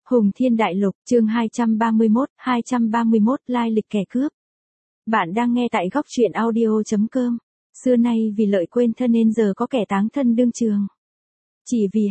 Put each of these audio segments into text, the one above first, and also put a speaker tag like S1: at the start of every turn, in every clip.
S1: Hùng Thiên Đại Lục, chương 231, lai lịch kẻ cướp. Bạn đang nghe tại góc truyện audio.com. Xưa nay vì lợi quên thân nên giờ có kẻ táng thân đương trường. Chỉ vì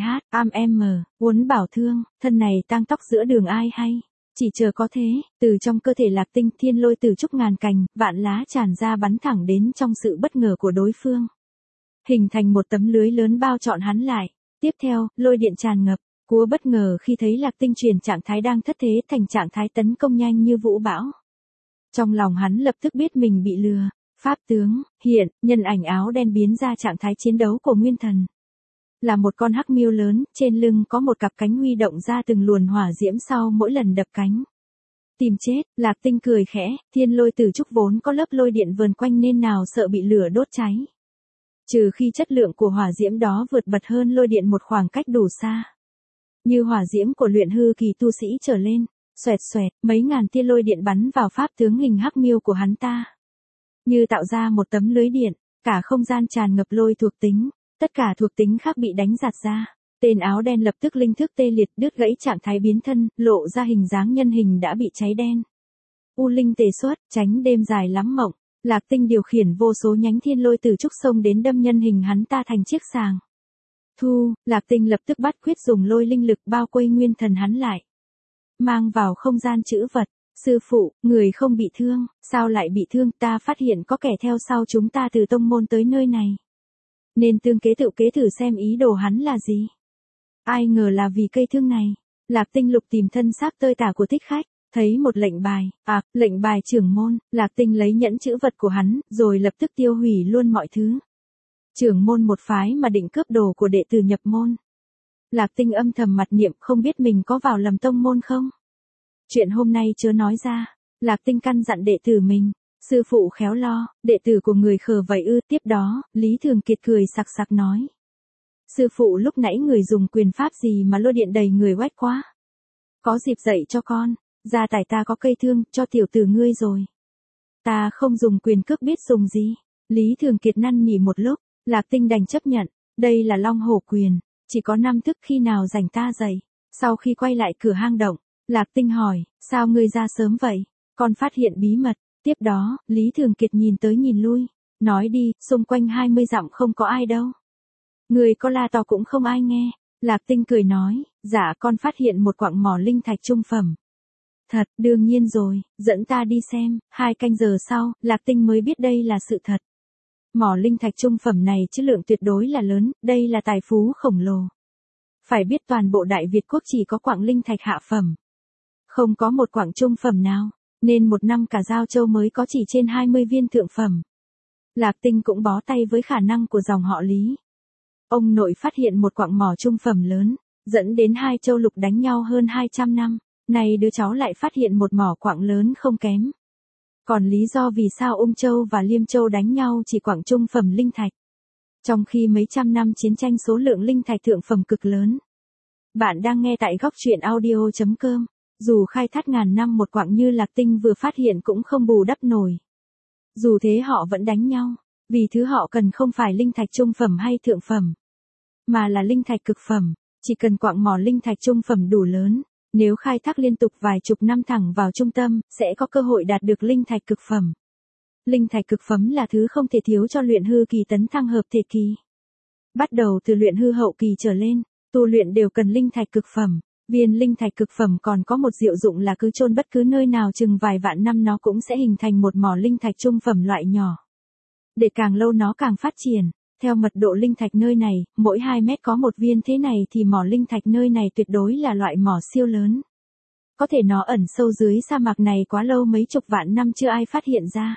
S1: uốn bảo thương, thân này tang tóc giữa đường ai hay. Chỉ chờ có thế, từ trong cơ thể Lạc Tinh thiên lôi từ trúc ngàn cành, vạn lá tràn ra bắn thẳng đến trong sự bất ngờ của đối phương. Hình thành một tấm lưới lớn bao trọn hắn lại. Tiếp theo, lôi điện tràn ngập. Cúa bất ngờ khi thấy Lạc Tinh chuyển trạng thái đang thất thế thành trạng thái tấn công nhanh như vũ bão. Trong lòng hắn lập tức biết mình bị lừa. Pháp tướng, hiện, nhân ảnh áo đen biến ra trạng thái chiến đấu của nguyên thần. Là một con hắc miêu lớn, trên lưng có một cặp cánh huy động ra từng luồn hỏa diễm sau mỗi lần đập cánh. Tìm chết, Lạc Tinh cười khẽ, thiên lôi từ trúc vốn có lớp lôi điện vờn quanh nên nào sợ bị lửa đốt cháy. Trừ khi chất lượng của hỏa diễm đó vượt bật hơn lôi điện một khoảng cách đủ xa. Như hỏa diễm của luyện hư kỳ tu sĩ trở lên, xoẹt xoẹt, mấy ngàn tia lôi điện bắn vào pháp tướng hình hắc miêu của hắn ta. Như tạo ra một tấm lưới điện, cả không gian tràn ngập lôi thuộc tính, tất cả thuộc tính khác bị đánh giạt ra. Tên áo đen lập tức linh thức tê liệt đứt gãy trạng thái biến thân, lộ ra hình dáng nhân hình đã bị cháy đen. U linh tề xuất, tránh đêm dài lắm mộng, Lạc Tinh điều khiển vô số nhánh thiên lôi từ trúc sông đến đâm nhân hình hắn ta thành chiếc sàng. Lạc Tinh lập tức bắt quyết dùng lôi linh lực bao quây nguyên thần hắn lại. Mang vào không gian trữ vật, sư phụ, người không bị thương, sao lại bị thương, ta phát hiện có kẻ theo sau chúng ta từ tông môn tới nơi này. Nên tương kế tự kế thử xem ý đồ hắn là gì. Ai ngờ là vì cây thương này. Lạc Tinh lục tìm thân xác tơi tả của thích khách, thấy một lệnh bài trưởng môn, Lạc Tinh lấy nhẫn trữ vật của hắn, rồi lập tức tiêu hủy luôn mọi thứ. Trưởng môn một phái mà định cướp đồ của đệ tử nhập môn. Lạc Tinh âm thầm mặt niệm không biết mình có vào lầm tông môn không. Chuyện hôm nay chớ nói ra. Lạc Tinh căn dặn đệ tử mình. Sư phụ khéo lo, đệ tử của người khờ vậy ư. Tiếp đó, Lý Thường Kiệt cười sặc sặc nói. Sư phụ lúc nãy người dùng quyền pháp gì mà lôi điện đầy người oách quá. Có dịp dạy cho con, gia tài ta có cây thương cho tiểu tử ngươi rồi. Ta không dùng quyền cước biết dùng gì. Lý Thường Kiệt năn nỉ một lúc. Lạc Tinh đành chấp nhận, đây là Long Hổ quyền, chỉ có 5 thức khi nào rảnh ta dạy. Sau khi quay lại cửa hang động, Lạc Tinh hỏi, sao ngươi ra sớm vậy? Con phát hiện bí mật. Tiếp đó, Lý Thường Kiệt nhìn tới nhìn lui, nói đi, xung quanh 20 dặm không có ai đâu. Người có la to cũng không ai nghe. Lạc Tinh cười nói, dạ con phát hiện một quặng mỏ linh thạch trung phẩm. Thật, đương nhiên rồi, dẫn ta đi xem. 2 canh giờ sau, Lạc Tinh mới biết đây là sự thật. Mỏ linh thạch trung phẩm này chất lượng tuyệt đối là lớn, đây là tài phú khổng lồ. Phải biết toàn bộ Đại Việt quốc chỉ có quặng linh thạch hạ phẩm. Không có một quặng trung phẩm nào, nên một năm cả Giao Châu mới có chỉ trên 20 viên thượng phẩm. Lạc Tinh cũng bó tay với khả năng của dòng họ Lý. Ông nội phát hiện một quặng mỏ trung phẩm lớn, dẫn đến 2 châu lục đánh nhau hơn 200 năm, nay đứa cháu lại phát hiện một mỏ quặng lớn không kém. Còn lý do vì sao Ung Châu và Liêm Châu đánh nhau chỉ quặng trung phẩm linh thạch. Trong khi mấy trăm năm chiến tranh số lượng linh thạch thượng phẩm cực lớn. Bạn đang nghe tại góc truyện audio.com. Dù khai thác ngàn năm một quặng như Lạc Tinh vừa phát hiện cũng không bù đắp nổi. Dù thế họ vẫn đánh nhau. Vì thứ họ cần không phải linh thạch trung phẩm hay thượng phẩm. Mà là linh thạch cực phẩm. Chỉ cần quặng mỏ linh thạch trung phẩm đủ lớn. Nếu khai thác liên tục vài chục năm thẳng vào trung tâm, sẽ có cơ hội đạt được linh thạch cực phẩm. Linh thạch cực phẩm là thứ không thể thiếu cho luyện hư kỳ tấn thăng hợp thể kỳ. Bắt đầu từ luyện hư hậu kỳ trở lên, tu luyện đều cần linh thạch cực phẩm. Viên linh thạch cực phẩm còn có một diệu dụng là cứ chôn bất cứ nơi nào chừng vài vạn năm nó cũng sẽ hình thành một mỏ linh thạch trung phẩm loại nhỏ. Để càng lâu nó càng phát triển. Theo mật độ linh thạch nơi này, mỗi 2 mét có một viên thế này thì mỏ linh thạch nơi này tuyệt đối là loại mỏ siêu lớn. Có thể nó ẩn sâu dưới sa mạc này quá lâu mấy chục vạn năm chưa ai phát hiện ra.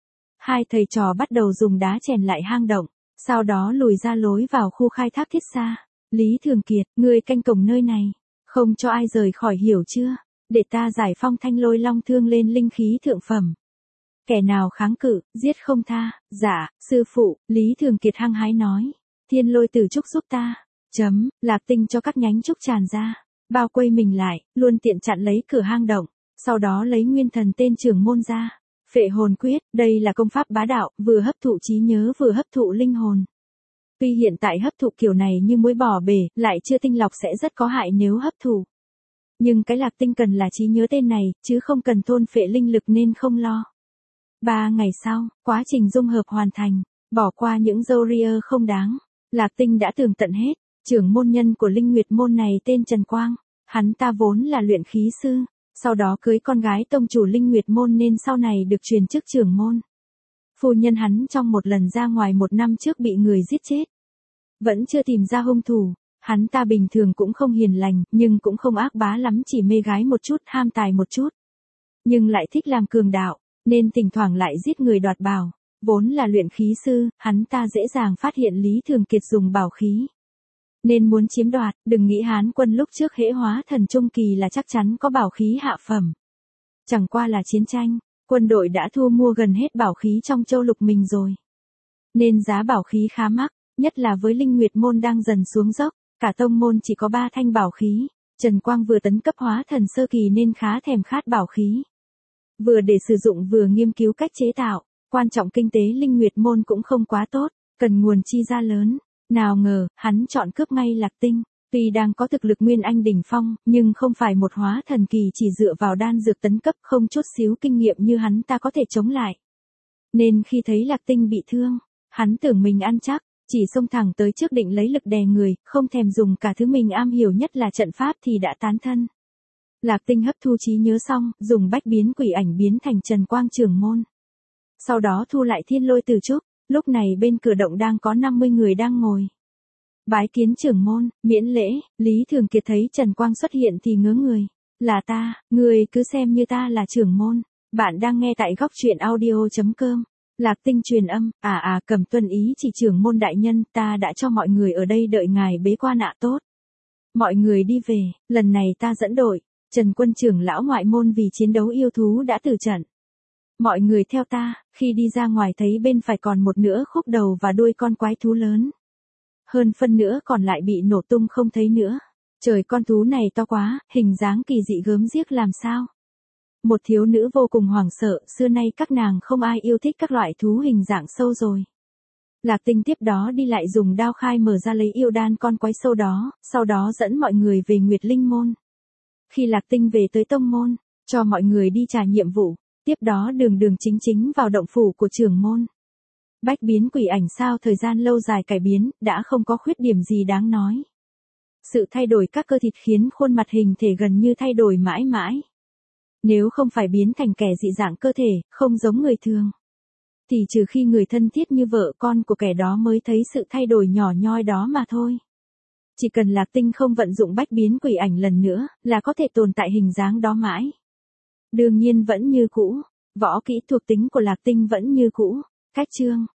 S1: 2 thầy trò bắt đầu dùng đá chèn lại hang động, sau đó lùi ra lối vào khu khai thác thiết xa. Lý Thường Kiệt, ngươi canh cổng nơi này, không cho ai rời khỏi hiểu chưa? Để ta giải phong thanh lôi long thương lên linh khí thượng phẩm. Kẻ nào kháng cự, giết không tha. Dạ, sư phụ, Lý Thường Kiệt hăng hái nói. Thiên lôi tử trúc giúp ta. Lạc Tinh cho các nhánh trúc tràn ra. Bao quây mình lại, luôn tiện chặn lấy cửa hang động. Sau đó lấy nguyên thần tên trưởng môn ra. Phệ hồn quyết, đây là công pháp bá đạo, vừa hấp thụ trí nhớ vừa hấp thụ linh hồn. Tuy hiện tại hấp thụ kiểu này như muối bỏ bể, lại chưa tinh lọc sẽ rất có hại nếu hấp thụ. Nhưng cái Lạc Tinh cần là trí nhớ tên này, chứ không cần thôn phệ linh lực nên không lo. 3 ngày sau, quá trình dung hợp hoàn thành, bỏ qua những râu ria không đáng. Lạc Tinh đã tường tận hết, trưởng môn nhân của Linh Nguyệt môn này tên Trần Quang, hắn ta vốn là luyện khí sư, sau đó cưới con gái tông chủ Linh Nguyệt môn nên sau này được truyền chức trưởng môn. Phu nhân hắn trong một lần ra ngoài 1 năm trước bị người giết chết. Vẫn chưa tìm ra hung thủ, hắn ta bình thường cũng không hiền lành, nhưng cũng không ác bá lắm, chỉ mê gái một chút, ham tài một chút. Nhưng lại thích làm cường đạo, nên thỉnh thoảng lại giết người đoạt bảo. Vốn là luyện khí sư, hắn ta dễ dàng phát hiện Lý Thường Kiệt dùng bảo khí. Nên muốn chiếm đoạt, đừng nghĩ Hán quân lúc trước hễ hóa thần trung kỳ là chắc chắn có bảo khí hạ phẩm. Chẳng qua là chiến tranh, quân đội đã thu mua gần hết bảo khí trong châu lục mình rồi. Nên giá bảo khí khá mắc, nhất là với Linh Nguyệt môn đang dần xuống dốc, cả tông môn chỉ có 3 thanh bảo khí. Trần Quang vừa tấn cấp hóa thần sơ kỳ nên khá thèm khát bảo khí. Vừa để sử dụng vừa nghiên cứu cách chế tạo, quan trọng kinh tế Linh Nguyệt môn cũng không quá tốt, cần nguồn chi ra lớn. Nào ngờ, hắn chọn cướp ngay Lạc Tinh. Tuy đang có thực lực nguyên anh đỉnh phong, nhưng không phải một hóa thần kỳ chỉ dựa vào đan dược tấn cấp không chút xíu kinh nghiệm như hắn ta có thể chống lại. Nên khi thấy Lạc Tinh bị thương, hắn tưởng mình ăn chắc, chỉ xông thẳng tới trước định lấy lực đè người, không thèm dùng cả thứ mình am hiểu nhất là trận pháp thì đã tán thân. Lạc Tinh hấp thu trí nhớ xong, dùng bách biến quỷ ảnh biến thành Trần Quang trưởng môn. Sau đó thu lại thiên lôi từ trúc, lúc này bên cửa động đang có 50 người đang ngồi. Bái kiến trưởng môn, miễn lễ. Lý Thường Kiệt thấy Trần Quang xuất hiện thì ngớ người. Là ta, người cứ xem như ta là trưởng môn. Bạn đang nghe tại góc truyện audio.com. Lạc Tinh truyền âm, Cầm tuân ý chỉ trưởng môn đại nhân, ta đã cho mọi người ở đây đợi ngài bế quan ạ tốt. Mọi người đi về, lần này ta dẫn đội. Trần Quân trưởng lão ngoại môn vì chiến đấu yêu thú đã tử trận. Mọi người theo ta, khi đi ra ngoài thấy bên phải còn một nửa khúc đầu và đuôi con quái thú lớn. Hơn phân nữa còn lại bị nổ tung không thấy nữa. Trời, con thú này to quá, hình dáng kỳ dị gớm ghiếc làm sao. Một thiếu nữ vô cùng hoảng sợ, xưa nay các nàng không ai yêu thích các loại thú hình dạng sâu rồi. Lạc Tinh tiếp đó đi lại dùng đao khai mở ra lấy yêu đan con quái sâu đó, sau đó dẫn mọi người về Nguyệt Linh môn. Khi Lạc Tinh về tới tông môn, cho mọi người đi trả nhiệm vụ, tiếp đó đường chính chính vào động phủ của trưởng môn. Bách biến quỷ ảnh sao thời gian lâu dài cải biến, đã không có khuyết điểm gì đáng nói. Sự thay đổi các cơ thịt khiến khuôn mặt hình thể gần như thay đổi mãi mãi. Nếu không phải biến thành kẻ dị dạng cơ thể, không giống người thường, thì trừ khi người thân thiết như vợ con của kẻ đó mới thấy sự thay đổi nhỏ nhoi đó mà thôi. Chỉ cần Lạc Tinh không vận dụng bách biến quỷ ảnh lần nữa, là có thể tồn tại hình dáng đó mãi. Đương nhiên vẫn như cũ, võ kỹ thuộc tính của Lạc Tinh vẫn như cũ. Cách chương